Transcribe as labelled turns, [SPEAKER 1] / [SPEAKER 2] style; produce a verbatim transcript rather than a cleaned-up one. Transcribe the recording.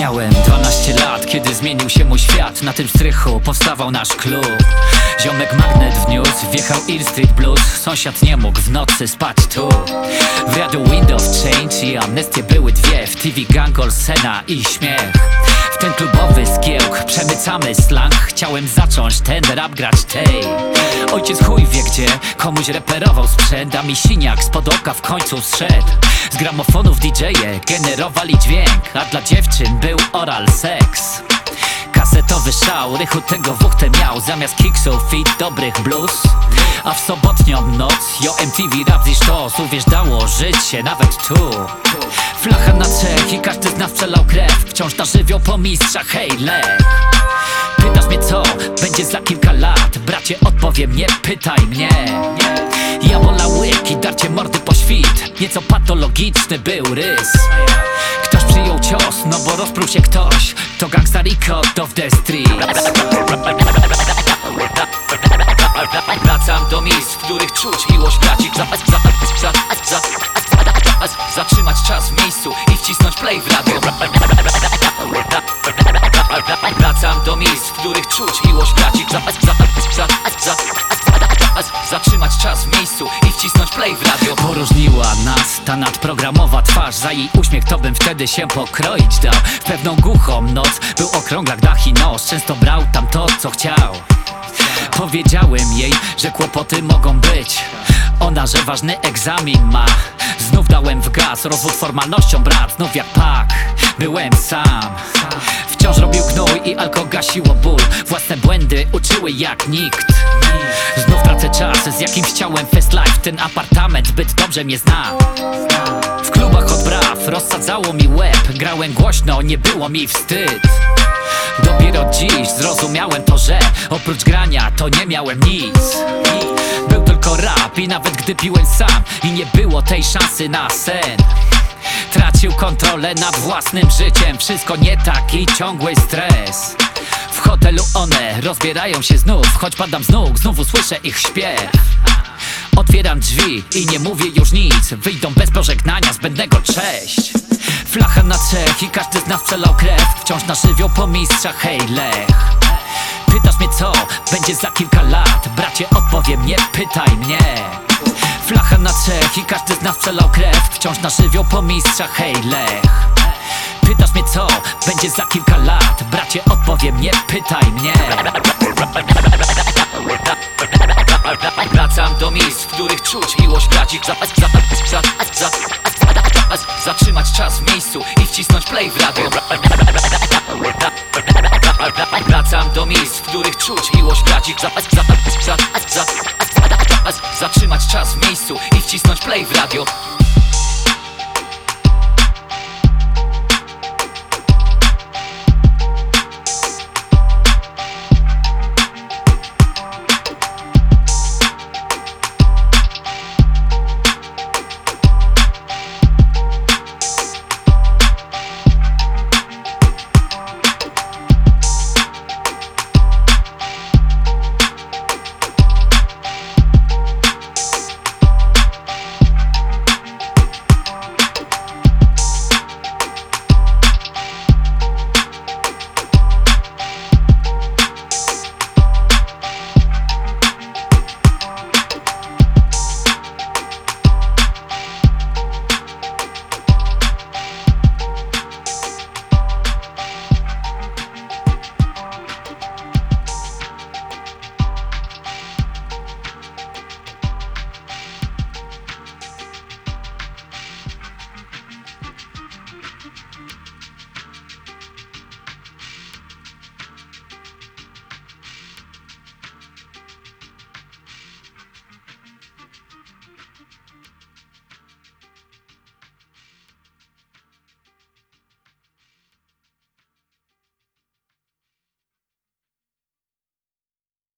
[SPEAKER 1] Miałem dwanaście lat, kiedy zmienił się mój świat. Na tym strychu powstawał nasz klub. Ziomek magnet wniósł, wjechał Ill Street Blues. Sąsiad nie mógł w nocy spać tu. W radiu Wind of Change i Amnestie były dwie. W T V Gangol, Sena i śmiech. W ten klubowy zgiełk przemycamy slang. Chciałem zacząć ten rap grać tej. Ojciec chuj wie gdzie, komuś reperował sprzęt, a mi siniak spod oka w końcu zszedł. Z gramofonów D J-e generowali dźwięk, a dla dziewczyn był oral seks. Kasetowy szał, rychu tego wuchtę miał. Zamiast kiksów i dobrych blues. A w sobotnią noc, jo M T V rap zisz to. Uwierz, dało żyć się nawet tu. Flacha na trzech i każdy z nas przelał krew. Wciąż na żywioł po mistrzach, hej lek. Pytasz mnie co będzie za kilka lat? Bracie, odpowiem, nie pytaj mnie. Ja wola łyk i darcie mordy po świt. Nieco patologiczny był rys. Ktoś przyjął cios, no bo rozpruł się ktoś. To gangsta record of the streets. Wracam do miejsc, w których czuć miłość braci. za, za, za, za, za, Zatrzymać czas w miejscu i wcisnąć play w radio. Wracam do miejsc, w których czuć miłość braci. za, za, za, za, Zatrzymać czas w miejscu i wcisnąć play w radio. Poróżniła nas ta nadprogramowa twarz. Za jej uśmiech to bym wtedy się pokroić dał. W pewną głuchą noc był okrąglak dach i nos. Często brał tam to co chciał. Powiedziałem jej, że kłopoty mogą być. Ona, że ważny egzamin ma. Znów dałem w gaz, rozwód formalnością brat. Znów jak pak, byłem sam. Wciąż robił gnój i alko gasiło ból. Własne błędy uczyły jak nikt. Znów tracę czas z jakimś ciałem fest life. Ten apartament zbyt dobrze mnie zna. W klubach od braw rozsadzało mi łeb. Grałem głośno, nie było mi wstyd. Dopiero dziś zrozumiałem to, że oprócz grania to nie miałem nic. Był tylko rap i nawet gdy piłem sam i nie było tej szansy na sen. Tracił kontrolę nad własnym życiem. Wszystko nie tak i ciągły stres. W hotelu one rozbierają się znów. Choć padam z nóg, znowu słyszę ich śpiew. Otwieram drzwi i nie mówię już nic. Wyjdą bez pożegnania zbędnego cześć. Flacha na trzech i każdy z nas przelał krew. Wciąż na żywioł po mistrzach, hej lech. Pytasz mnie co będzie za kilka lat? Bracie, odpowiem, nie pytaj mnie. Flacha na trzech i każdy z nas przelał krew. Wciąż na żywioł po mistrzach, hej lech. Pytasz mnie co będzie za kilka lat? Bracie, odpowiem, nie pytaj mnie. Wracam do miejsc, w których czuć miłość braci. za, za, za, za, Zatrzymać czas w miejscu i wcisnąć play w radio. Wracam do miejsc, w których czuć miłość braci. za, za, za, za, Zatrzymać czas w miejscu i wcisnąć play w radio.